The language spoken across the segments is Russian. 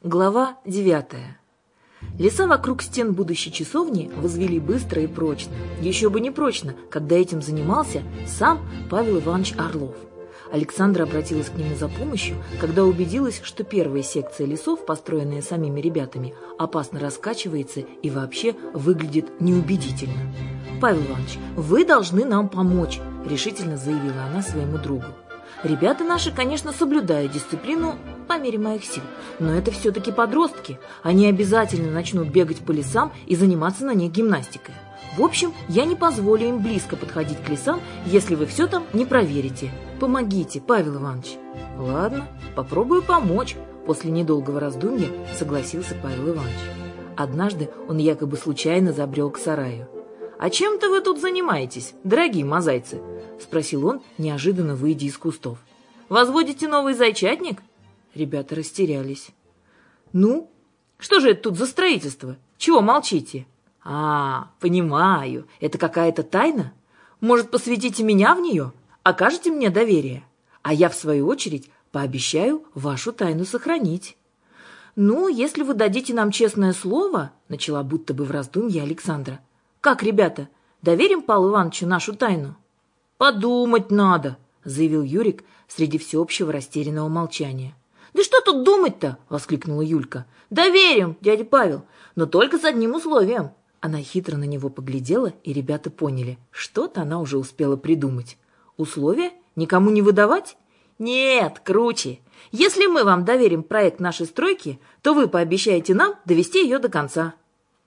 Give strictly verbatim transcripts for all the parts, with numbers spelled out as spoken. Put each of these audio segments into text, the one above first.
Глава девятая. Леса вокруг стен будущей часовни возвели быстро и прочно. Еще бы не прочно, когда этим занимался сам Павел Иванович Орлов. Александра обратилась к нему за помощью, когда убедилась, что первая секция лесов, построенная самими ребятами, опасно раскачивается и вообще выглядит неубедительно. «Павел Иванович, вы должны нам помочь», – решительно заявила она своему другу. «Ребята наши, конечно, соблюдают дисциплину по мере моих сил, но это все-таки подростки. Они обязательно начнут бегать по лесам и заниматься на них гимнастикой. В общем, я не позволю им близко подходить к лесам, если вы все там не проверите. Помогите, Павел Иванович». «Ладно, попробую помочь», – после недолгого раздумья согласился Павел Иванович. Однажды он якобы случайно забрел к сараю. «А чем-то вы тут занимаетесь, дорогие мозайцы?» – спросил он, неожиданно выйдя из кустов. «Возводите новый зайчатник?» Ребята растерялись. «Ну, что же это тут за строительство? Чего молчите?» «А, понимаю, это какая-то тайна? Может, посвятите меня в нее? Окажете мне доверие? А я, в свою очередь, пообещаю вашу тайну сохранить». «Ну, если вы дадите нам честное слово», – начала будто бы в раздумье Александра. «Как, ребята, доверим Павлу Ивановичу нашу тайну?» «Подумать надо», – заявил Юрик среди всеобщего растерянного молчания. «Да что тут думать-то?» – воскликнула Юлька. «Доверим, дядя Павел, но только с одним условием». Она хитро на него поглядела, и ребята поняли, что-то она уже успела придумать. «Условия? Никому не выдавать?» «Нет, круче. Если мы вам доверим проект нашей стройки, то вы пообещаете нам довести ее до конца».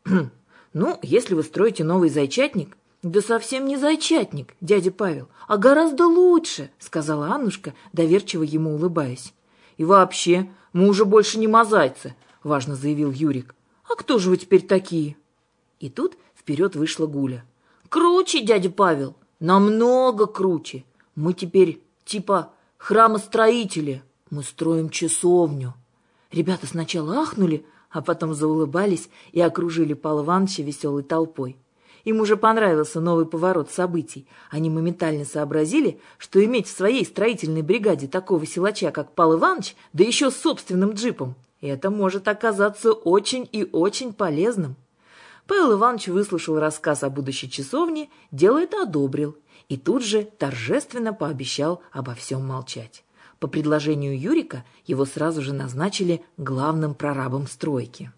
«Ну, если вы строите новый зайчатник...» «Да совсем не зайчатник, дядя Павел, а гораздо лучше», — сказала Аннушка, доверчиво ему улыбаясь. «И вообще, мы уже больше не мозайцы», — важно заявил Юрик. «А кто же вы теперь такие?» И тут вперед вышла Гуля. «Круче, дядя Павел, намного круче. Мы теперь типа храмостроители, мы строим часовню». Ребята сначала ахнули, а потом заулыбались и окружили Павла Ивановича веселой толпой. Им уже понравился новый поворот событий. Они моментально сообразили, что иметь в своей строительной бригаде такого силача, как Павел Иванович, да еще с собственным джипом, это может оказаться очень и очень полезным. Павел Иванович выслушал рассказ о будущей часовне, дело это одобрил, и тут же торжественно пообещал обо всем молчать. По предложению Юрика его сразу же назначили главным прорабом стройки.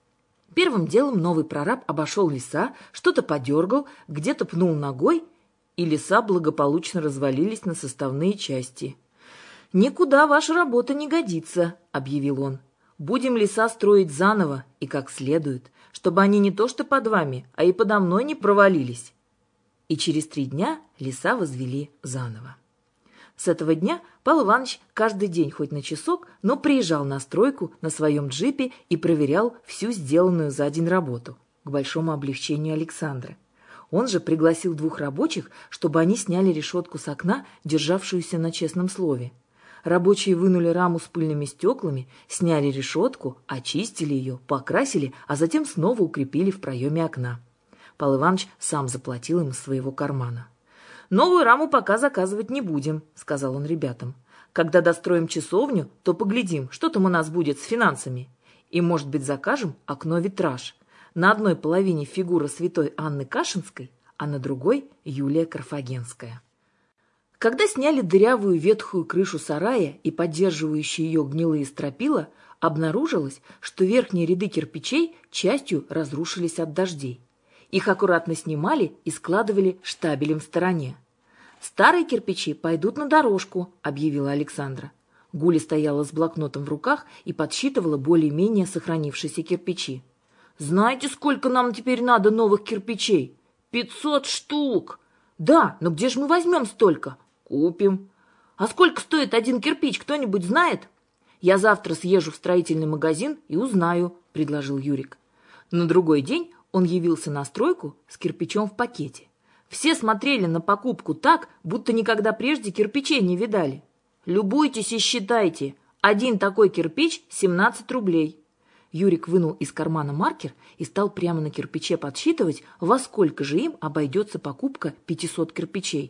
Первым делом новый прораб обошел леса, что-то подергал, где-то пнул ногой, и леса благополучно развалились на составные части. «Никуда ваша работа не годится», — объявил он. «Будем леса строить заново и как следует, чтобы они не то что под вами, а и подо мной не провалились». И через три дня леса возвели заново. С этого дня Павел Иванович каждый день хоть на часок, но приезжал на стройку на своем джипе и проверял всю сделанную за день работу, к большому облегчению Александры. Он же пригласил двух рабочих, чтобы они сняли решетку с окна, державшуюся на честном слове. Рабочие вынули раму с пыльными стеклами, сняли решетку, очистили ее, покрасили, а затем снова укрепили в проеме окна. Павел Иванович сам заплатил им из своего кармана. «Новую раму пока заказывать не будем», — сказал он ребятам. «Когда достроим часовню, то поглядим, что там у нас будет с финансами. И, может быть, закажем окно-витраж. На одной половине фигура святой Анны Кашинской, а на другой — Юлия Карфагенская». Когда сняли дырявую ветхую крышу сарая и поддерживающие ее гнилые стропила, обнаружилось, что верхние ряды кирпичей частью разрушились от дождей. Их аккуратно снимали и складывали штабелем в стороне. «Старые кирпичи пойдут на дорожку», — объявила Александра. Гуля стояла с блокнотом в руках и подсчитывала более-менее сохранившиеся кирпичи. «Знаете, сколько нам теперь надо новых кирпичей? Пятьсот штук!» «Да, но где же мы возьмем столько?» «Купим». «А сколько стоит один кирпич, кто-нибудь знает?» «Я завтра съезжу в строительный магазин и узнаю», — предложил Юрик. На другой день он явился на стройку с кирпичом в пакете. Все смотрели на покупку так, будто никогда прежде кирпичей не видали. «Любуйтесь и считайте. Один такой кирпич – семнадцать рублей». Юрик вынул из кармана маркер и стал прямо на кирпиче подсчитывать, во сколько же им обойдется покупка пятисот кирпичей.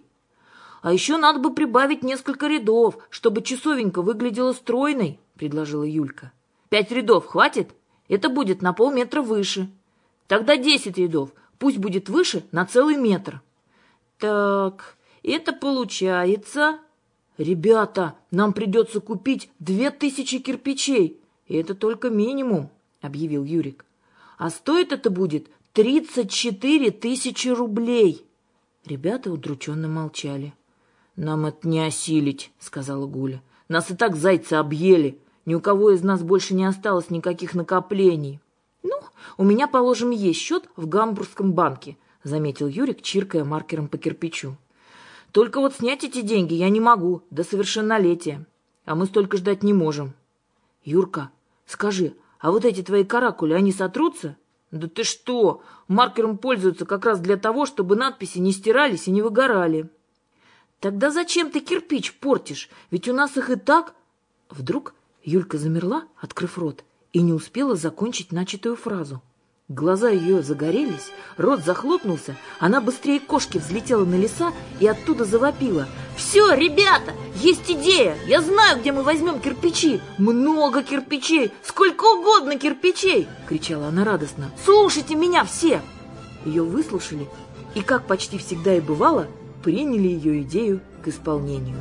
«А еще надо бы прибавить несколько рядов, чтобы часовенька выглядела стройной», – предложила Юлька. Пять рядов хватит? Это будет на полметра выше. Тогда десять рядов. Пусть будет выше на целый метр. Так, это получается... Ребята, нам придется купить две тысячи кирпичей. И это только минимум, объявил Юрик. А стоит это будет тридцать четыре тысячи рублей. Ребята удрученно молчали. Нам это не осилить, сказала Гуля. Нас и так зайцы объели. Ни у кого из нас больше не осталось никаких накоплений. Ну, у меня, положим, есть счет в Гамбургском банке, заметил Юрик, чиркая маркером по кирпичу. Только вот снять эти деньги я не могу до совершеннолетия, а мы столько ждать не можем. Юрка, скажи, а вот эти твои каракули, они сотрутся? Да ты что, маркером пользуются как раз для того, чтобы надписи не стирались и не выгорали. Тогда зачем ты кирпич портишь? Ведь у нас их и так... Вдруг Юлька замерла, открыв рот, и не успела закончить начатую фразу. Глаза ее загорелись, рот захлопнулся, она быстрее кошки взлетела на леса и оттуда завопила. «Все, ребята, есть идея! Я знаю, где мы возьмем кирпичи! Много кирпичей! Сколько угодно кирпичей!» — кричала она радостно. «Слушайте меня все!» Ее выслушали и, как почти всегда и бывало, приняли ее идею к исполнению.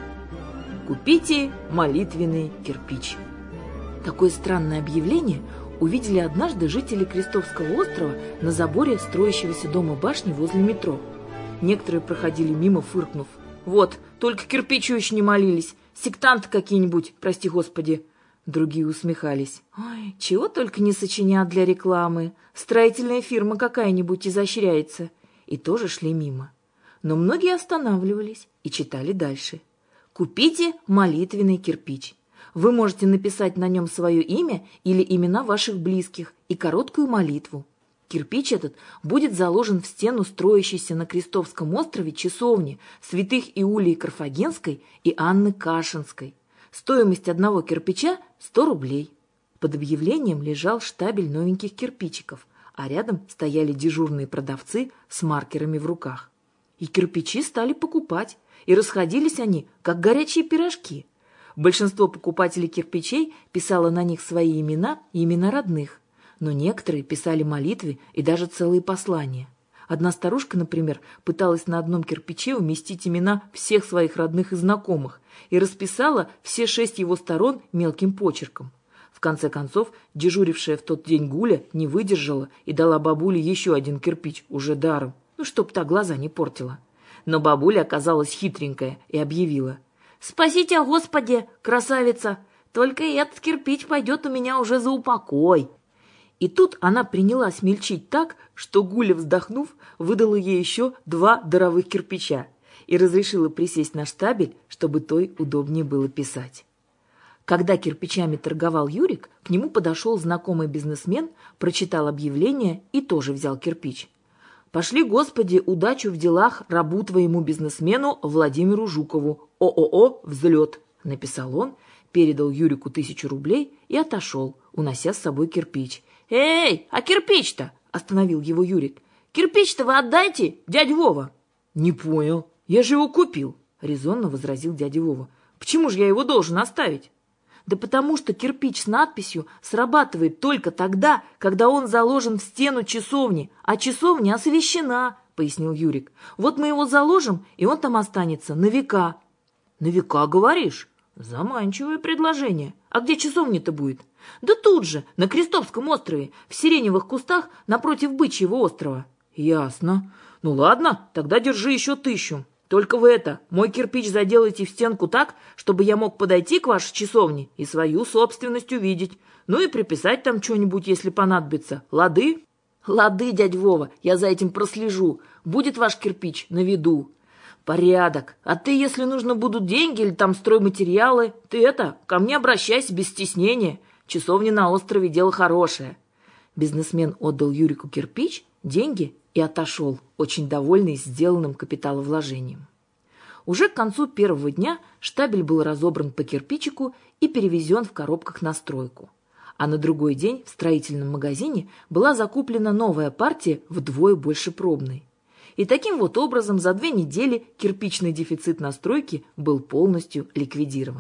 Купите молитвенный кирпич. Такое странное объявление увидели однажды жители Крестовского острова на заборе строящегося дома башни возле метро. Некоторые проходили мимо, фыркнув. «Вот, только кирпичу еще не молились. Сектанты какие-нибудь, прости господи». Другие усмехались. «Ой, чего только не сочинят для рекламы. Строительная фирма какая-нибудь изощряется». И тоже шли мимо. Но многие останавливались и читали дальше. «Купите молитвенный кирпич. Вы можете написать на нем свое имя или имена ваших близких и короткую молитву. Кирпич этот будет заложен в стену строящейся на Крестовском острове часовни святых Иулии Карфагенской и Анны Кашинской. Стоимость одного кирпича – сто рублей». Под объявлением лежал штабель новеньких кирпичиков, а рядом стояли дежурные продавцы с маркерами в руках. И кирпичи стали покупать, и расходились они, как горячие пирожки. Большинство покупателей кирпичей писало на них свои имена и имена родных, но некоторые писали молитвы и даже целые послания. Одна старушка, например, пыталась на одном кирпиче уместить имена всех своих родных и знакомых и расписала все шесть его сторон мелким почерком. В конце концов, дежурившая в тот день Гуля не выдержала и дала бабуле еще один кирпич, уже даром, ну, чтоб та глаза не портила. Но бабуля оказалась хитренькая и объявила: «Спасите, Господи, красавица! Только этот кирпич пойдет у меня уже за упокой». И тут она принялась мельчить так, что Гуля, вздохнув, выдала ей еще два даровых кирпича и разрешила присесть на штабель, чтобы той удобнее было писать. Когда кирпичами торговал Юрик, к нему подошел знакомый бизнесмен, прочитал объявление и тоже взял кирпич. «Пошли, Господи, удачу в делах рабу твоему бизнесмену Владимиру Жукову, ООО «Взлет», — написал он, передал Юрику тысячу рублей и отошел, унося с собой кирпич. «Эй, а кирпич-то?» — остановил его Юрик. «Кирпич-то вы отдайте, дядя Вова». «Не понял, я же его купил», — резонно возразил дядя Вова. «Почему же я его должен оставить?» «Да потому что кирпич с надписью срабатывает только тогда, когда он заложен в стену часовни, а часовня освящена», — пояснил Юрик. «Вот мы его заложим, и он там останется на века». «На века, говоришь? Заманчивое предложение. А где часовня-то будет?» «Да тут же, на Крестовском острове, в сиреневых кустах напротив Бычьего острова». «Ясно. Ну ладно, тогда держи еще тысячу. Только вы это, мой кирпич заделайте в стенку так, чтобы я мог подойти к вашей часовне и свою собственность увидеть. Ну и приписать там что-нибудь, если понадобится. Лады?» «Лады, дядь Вова, я за этим прослежу. Будет ваш кирпич на виду». «Порядок. А ты, если нужно будут деньги или там стройматериалы, ты это, ко мне обращайся без стеснения. Часовня на острове — дело хорошее». Бизнесмен отдал Юрику кирпич, деньги и отошел, очень довольный сделанным капиталовложением. Уже к концу первого дня штабель был разобран по кирпичику и перевезен в коробках на стройку. А на другой день в строительном магазине была закуплена новая партия вдвое больше пробной. И таким вот образом за две недели кирпичный дефицит на стройке был полностью ликвидирован.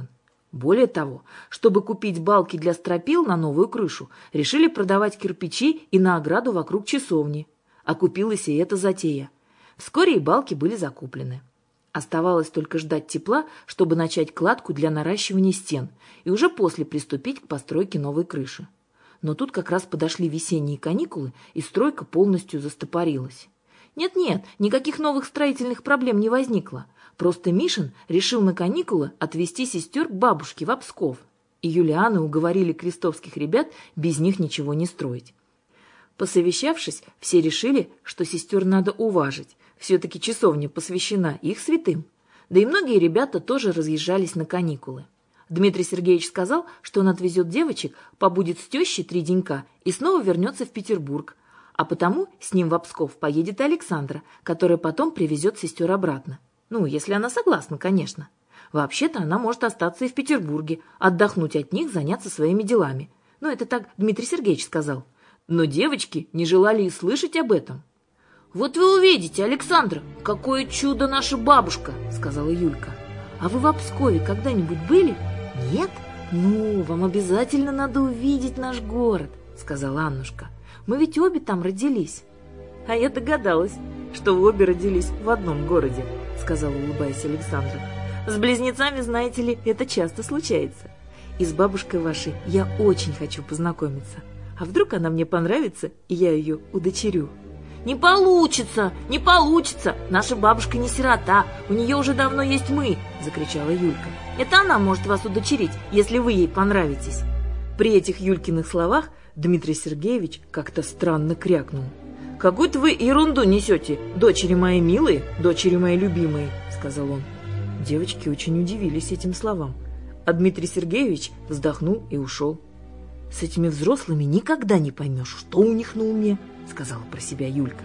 Более того, чтобы купить балки для стропил на новую крышу, решили продавать кирпичи и на ограду вокруг часовни. Окупилась и эта затея. Вскоре и балки были закуплены. Оставалось только ждать тепла, чтобы начать кладку для наращивания стен, и уже после приступить к постройке новой крыши. Но тут как раз подошли весенние каникулы, и стройка полностью застопорилась. Нет-нет, никаких новых строительных проблем не возникло. Просто Мишин решил на каникулы отвезти сестер к бабушке в Псков, и Юлианы уговорили крестовских ребят без них ничего не строить. Посовещавшись, все решили, что сестер надо уважить, все-таки часовня посвящена их святым. Да и многие ребята тоже разъезжались на каникулы. Дмитрий Сергеевич сказал, что он отвезет девочек, побудет с тещей три денька и снова вернется в Петербург, а потому с ним в Псков поедет и Александра, которая потом привезет сестер обратно. Ну, если она согласна, конечно. Вообще-то она может остаться и в Петербурге, отдохнуть от них, заняться своими делами. Ну, это так Дмитрий Сергеевич сказал. Но девочки не желали и слышать об этом. «Вот вы увидите, Александра, какое чудо наша бабушка!» — сказала Юлька. «А вы в Пскове когда-нибудь были? Нет? Ну, вам обязательно надо увидеть наш город», — сказала Аннушка. «Мы ведь обе там родились». «А я догадалась, что вы обе родились в одном городе», — сказала, улыбаясь Александра. «С близнецами, знаете ли, это часто случается. И с бабушкой вашей я очень хочу познакомиться. А вдруг она мне понравится, и я ее удочерю?» «Не получится, не получится! Наша бабушка не сирота, у нее уже давно есть мы!» — закричала Юлька. «Это она может вас удочерить, если вы ей понравитесь!» При этих Юлькиных словах Дмитрий Сергеевич как-то странно крякнул. «Какую-то вы ерунду несете, дочери мои милые, дочери мои любимые!» — сказал он. Девочки очень удивились этим словам, а Дмитрий Сергеевич вздохнул и ушел. «С этими взрослыми никогда не поймешь, что у них на уме», — сказала про себя Юлька.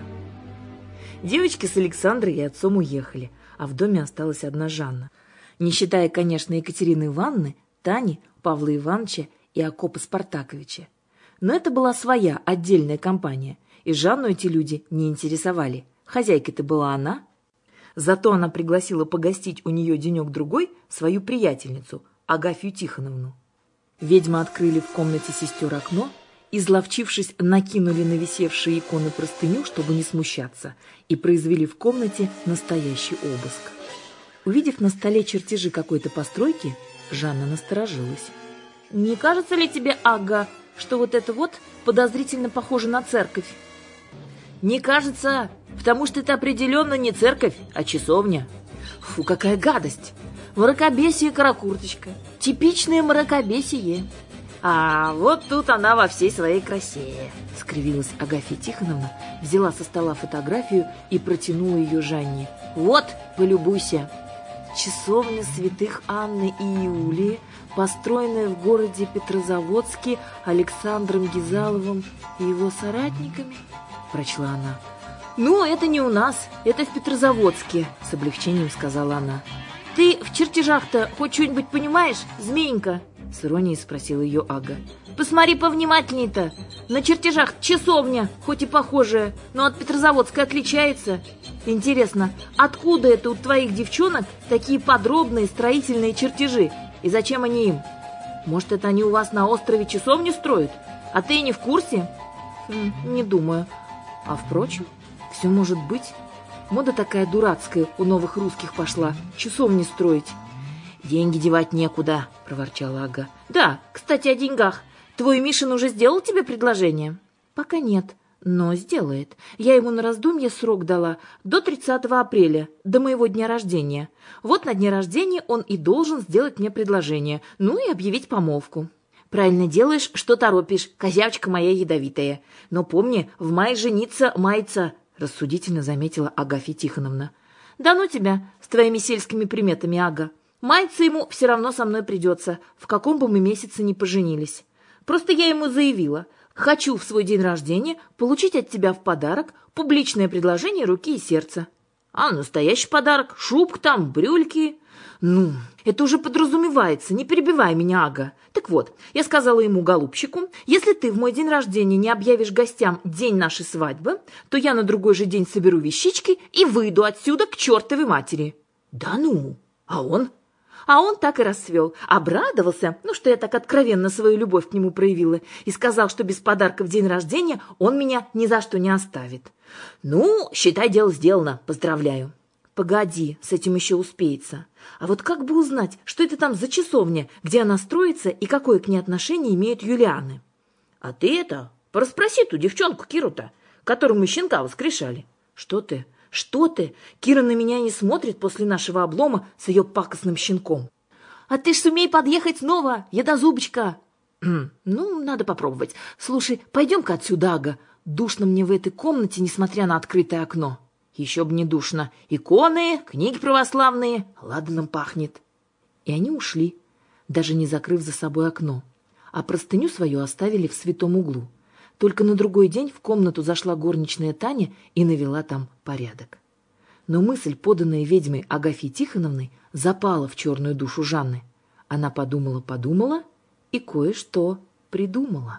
Девочки с Александрой и отцом уехали, а в доме осталась одна Жанна. Не считая, конечно, Екатерины Ивановны, Тани, Павла Ивановича и Акопа Спартаковича. Но это была своя, отдельная компания, и Жанну эти люди не интересовали. Хозяйкой-то была она. Зато она пригласила погостить у нее денек-другой свою приятельницу, Агафью Тихоновну. Ведьмы открыли в комнате сестер окно, изловчившись, накинули на висевшие иконы простыню, чтобы не смущаться, и произвели в комнате настоящий обыск. Увидев на столе чертежи какой-то постройки, Жанна насторожилась. «Не кажется ли тебе, Ага, что вот это вот подозрительно похоже на церковь?» «Не кажется, потому что это определенно не церковь, а часовня». «Фу, какая гадость! Мракобесие, каракурточка, типичное мракобесие». «А вот тут она во всей своей красе», — скривилась Агафья Тихоновна, взяла со стола фотографию и протянула ее Жанне. «Вот, полюбуйся. Часовня святых Анны и Иулии, построенная в городе Петрозаводске Александром Гизаловым и его соратниками», — прочла она. «Ну, это не у нас, это в Петрозаводске», — с облегчением сказала она. «Ты в чертежах-то хоть что-нибудь понимаешь, змеенька?» — с иронией спросила ее Ага. «Посмотри повнимательней-то. На чертежах часовня, хоть и похожая, но от Петрозаводской отличается. Интересно, откуда это у твоих девчонок такие подробные строительные чертежи? И зачем они им? Может, это они у вас на острове часовню строят? А ты и не в курсе?» Хм, «Не думаю. А впрочем, все может быть. Мода такая дурацкая у новых русских пошла, часовни строить». «Деньги девать некуда», — проворчала Ага. «Да, кстати, о деньгах. Твой Мишин уже сделал тебе предложение?» «Пока нет, но сделает. Я ему на раздумье срок дала до тридцатого апреля, до моего дня рождения. Вот на дне рождения он и должен сделать мне предложение, ну и объявить помолвку». «Правильно делаешь, что торопишь, козявочка моя ядовитая. Но помни, в мае жениться мается», — рассудительно заметила Агафья Тихоновна. «Да ну тебя с твоими сельскими приметами, Ага. Маяться ему все равно со мной придется, в каком бы мы месяце ни поженились. Просто я ему заявила, хочу в свой день рождения получить от тебя в подарок публичное предложение руки и сердца». «А настоящий подарок? Шубка там, брюльки?» «Ну, это уже подразумевается, не перебивай меня, Ага. Так вот, я сказала ему, голубчику, если ты в мой день рождения не объявишь гостям день нашей свадьбы, то я на другой же день соберу вещички и выйду отсюда к чертовой матери». «Да ну, а он?» А он так и расцвел. Обрадовался, ну, что я так откровенно свою любовь к нему проявила, и сказал, что без подарка в день рождения он меня ни за что не оставит. Ну, считай, дело сделано. Поздравляю. Погоди, с этим еще успеется. А вот как бы узнать, что это там за часовня, где она строится и какое к ней отношение имеют Юлианы? А ты это, порасспроси ту девчонку Киру-то, которую мы щенка воскрешали. Что ты? Что ты? Кира на меня не смотрит после нашего облома с ее пакостным щенком. А ты ж сумей подъехать снова, едозубочка. Ну, надо попробовать. Слушай, пойдем-ка отсюда, Ага. Душно мне в этой комнате, несмотря на открытое окно. Еще бы не душно. Иконы, книги православные, ладаном пахнет. И они ушли, даже не закрыв за собой окно, а простыню свою оставили в святом углу. Только на другой день в комнату зашла горничная Таня и навела там порядок. Но мысль, поданная ведьмой Агафьей Тихоновной, запала в черную душу Жанны. Она подумала-подумала и кое-что придумала.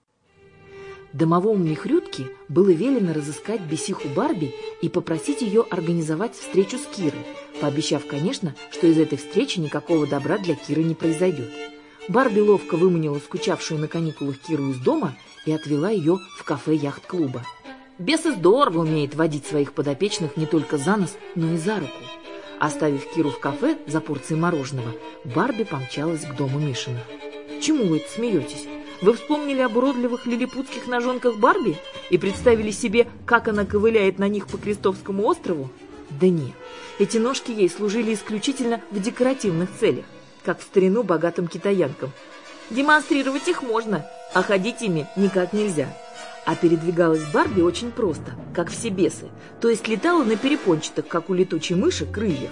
Домовому Михрютке было велено разыскать бесиху Барби и попросить ее организовать встречу с Кирой, пообещав, конечно, что из этой встречи никакого добра для Киры не произойдет. Барби ловко выманила скучавшую на каникулах Киру из дома и отвела ее в кафе яхт-клуба. Бесы здорово умеет водить своих подопечных не только за нос, но и за руку. Оставив Киру в кафе за порцией мороженого, Барби помчалась к дому Мишиных. Чему вы это смеетесь? Вы вспомнили об уродливых лилипутских ножонках Барби и представили себе, как она ковыляет на них по Крестовскому острову? Да нет, эти ножки ей служили исключительно в декоративных целях, как в старину богатым китаянкам. Демонстрировать их можно, а ходить ими никак нельзя. А передвигалась Барби очень просто, как все бесы, то есть летала на перепончатых, как у летучей мыши, крыльях.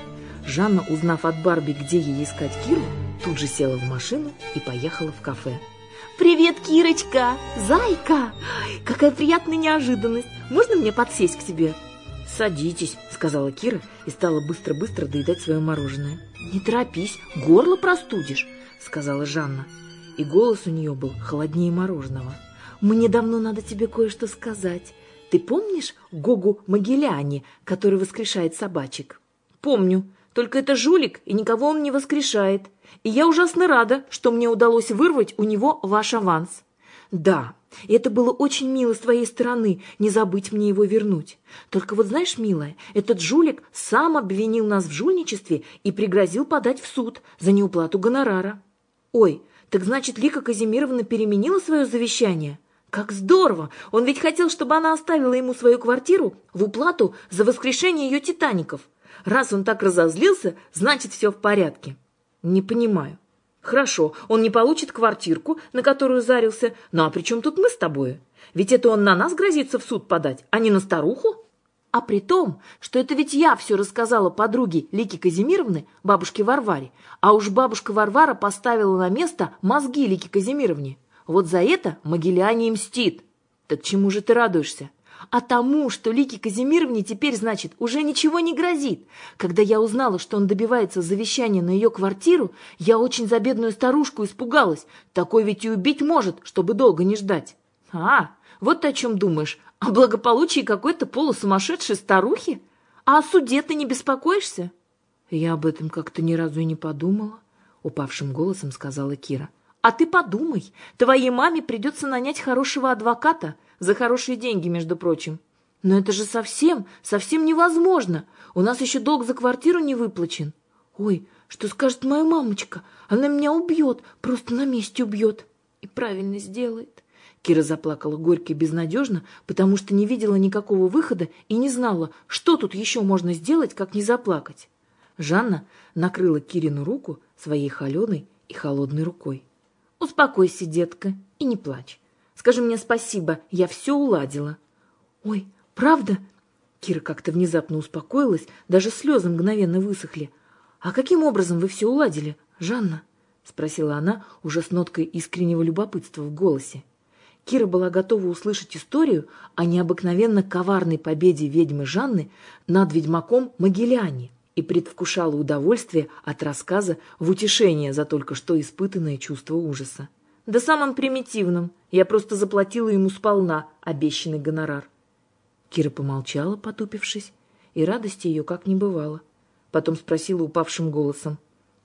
Жанна, узнав от Барби, где ей искать Киру, тут же села в машину и поехала в кафе. «Привет, Кирочка! Зайка! Какая приятная неожиданность! Можно мне подсесть к тебе?» «Садитесь», — сказала Кира и стала быстро-быстро доедать свое мороженое. «Не торопись, горло простудишь», — сказала Жанна. И голос у нее был холоднее мороженого. «Мне давно надо тебе кое-что сказать. Ты помнишь Гогу Могиляни, который воскрешает собачек?» «Помню. Только это жулик, и никого он не воскрешает. И я ужасно рада, что мне удалось вырвать у него ваш аванс». «Да, это было очень мило с твоей стороны, не забыть мне его вернуть. Только вот знаешь, милая, этот жулик сам обвинил нас в жульничестве и пригрозил подать в суд за неуплату гонорара». «Ой, так значит, Лика Казимировна переменила свое завещание? Как здорово! Он ведь хотел, чтобы она оставила ему свою квартиру в уплату за воскрешение ее титаников. Раз он так разозлился, значит, все в порядке». «Не понимаю». «Хорошо, он не получит квартирку, на которую зарился. Ну а при чем тут мы с тобой? Ведь это он на нас грозится в суд подать, а не на старуху?» «А при том, что это ведь я все рассказала подруге Лики Казимировны, бабушке Варваре, а уж бабушка Варвара поставила на место мозги Лики Казимировне. Вот за это Могиляне и мстит». «Так чему же ты радуешься?» «А тому, что Лике Казимировне теперь, значит, уже ничего не грозит. Когда я узнала, что он добивается завещания на ее квартиру, я очень за бедную старушку испугалась. Такой ведь и убить может, чтобы долго не ждать». «А, вот ты о чем думаешь. О благополучии какой-то полусумасшедшей старухи? А о суде ты не беспокоишься?» «Я об этом как-то ни разу и не подумала», — упавшим голосом сказала Кира. «А ты подумай, твоей маме придется нанять хорошего адвоката, за хорошие деньги, между прочим». «Но это же совсем, совсем невозможно. У нас еще долг за квартиру не выплачен». «Ой, что скажет моя мамочка? Она меня убьет, просто на месте убьет». «И правильно сделает». Кира заплакала горько и безнадежно, потому что не видела никакого выхода и не знала, что тут еще можно сделать, как не заплакать. Жанна накрыла Кирину руку своей холеной и холодной рукой. «Успокойся, детка, и не плачь. Скажи мне спасибо, я все уладила». «Ой, правда?» Кира как-то внезапно успокоилась, даже слезы мгновенно высохли. «А каким образом вы все уладили, Жанна?» — спросила она уже с ноткой искреннего любопытства в голосе. Кира была готова услышать историю о необыкновенно коварной победе ведьмы Жанны над ведьмаком Могиляни и предвкушала удовольствие от рассказа в утешение за только что испытанное чувство ужаса. «Да самым примитивным. Я просто заплатила ему сполна обещанный гонорар». Кира помолчала, потупившись, и радости ее как не бывало. Потом спросила упавшим голосом: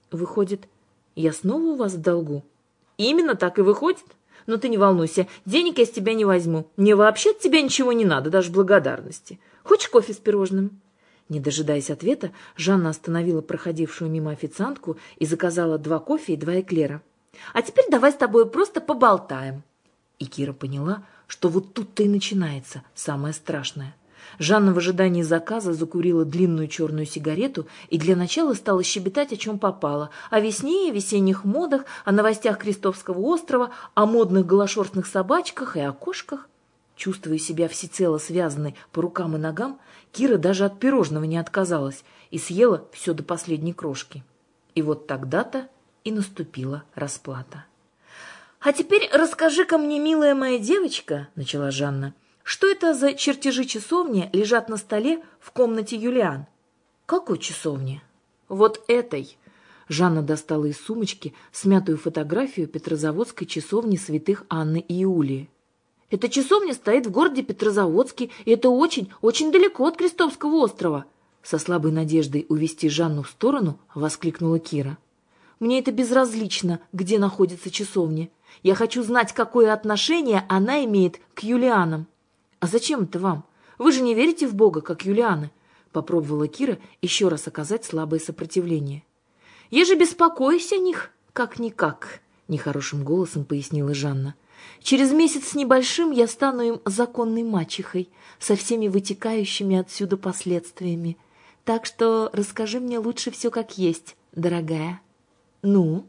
Выходит, я снова у вас в долгу? Именно так и выходит. Но ты не волнуйся, денег я с тебя не возьму. Мне вообще от тебя ничего не надо, даже благодарности. Хочешь кофе с пирожным? Не дожидаясь ответа, Жанна остановила проходившую мимо официантку и заказала два кофе и два эклера. А теперь давай с тобой просто поболтаем. И Кира поняла, что вот тут-то и начинается самое страшное. Жанна в ожидании заказа закурила длинную черную сигарету и для начала стала щебетать, о чем попало. О весне, о весенних модах, о новостях Крестовского острова, о модных голошерстных собачках и о кошках. Чувствуя себя всецело связанной по рукам и ногам, Кира даже от пирожного не отказалась и съела все до последней крошки. И вот тогда-то и наступила расплата. «А теперь расскажи-ка мне, милая моя девочка, — начала Жанна, — что это за чертежи часовни лежат на столе в комнате Юлиан?» «Какой часовни?» «Вот этой». Жанна достала из сумочки смятую фотографию Петрозаводской часовни святых Анны и Иулии. «Эта часовня стоит в городе Петрозаводске, и это очень, очень далеко от Крестовского острова!» Со слабой надеждой увести Жанну в сторону воскликнула Кира. «Мне это безразлично, где находится часовня. Я хочу знать, какое отношение она имеет к Юлианам». «А зачем это вам? Вы же не верите в Бога, как Юлианы?» Попробовала Кира еще раз оказать слабое сопротивление. «Я же беспокоюсь о них, как-никак», — нехорошим голосом пояснила Жанна. «Через месяц с небольшим я стану им законной мачехой, со всеми вытекающими отсюда последствиями. Так что расскажи мне лучше все как есть, дорогая». «Ну?»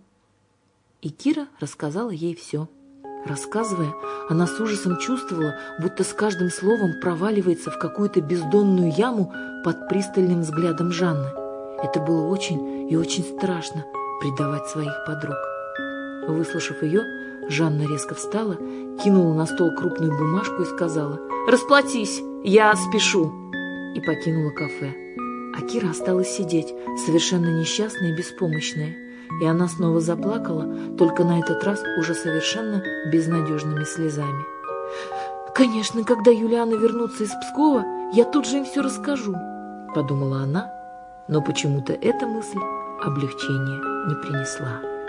И Кира рассказала ей все. Рассказывая, она с ужасом чувствовала, будто с каждым словом проваливается в какую-то бездонную яму под пристальным взглядом Жанны. Это было очень и очень страшно — предавать своих подруг. Выслушав ее, Жанна резко встала, кинула на стол крупную бумажку и сказала: «Расплатись, я спешу!» и покинула кафе. А Кира осталась сидеть, совершенно несчастная и беспомощная. И она снова заплакала, только на этот раз уже совершенно безнадежными слезами. «Конечно, когда Юлианы вернутся из Пскова, я тут же им все расскажу», — подумала она, но почему-то эта мысль облегчения не принесла.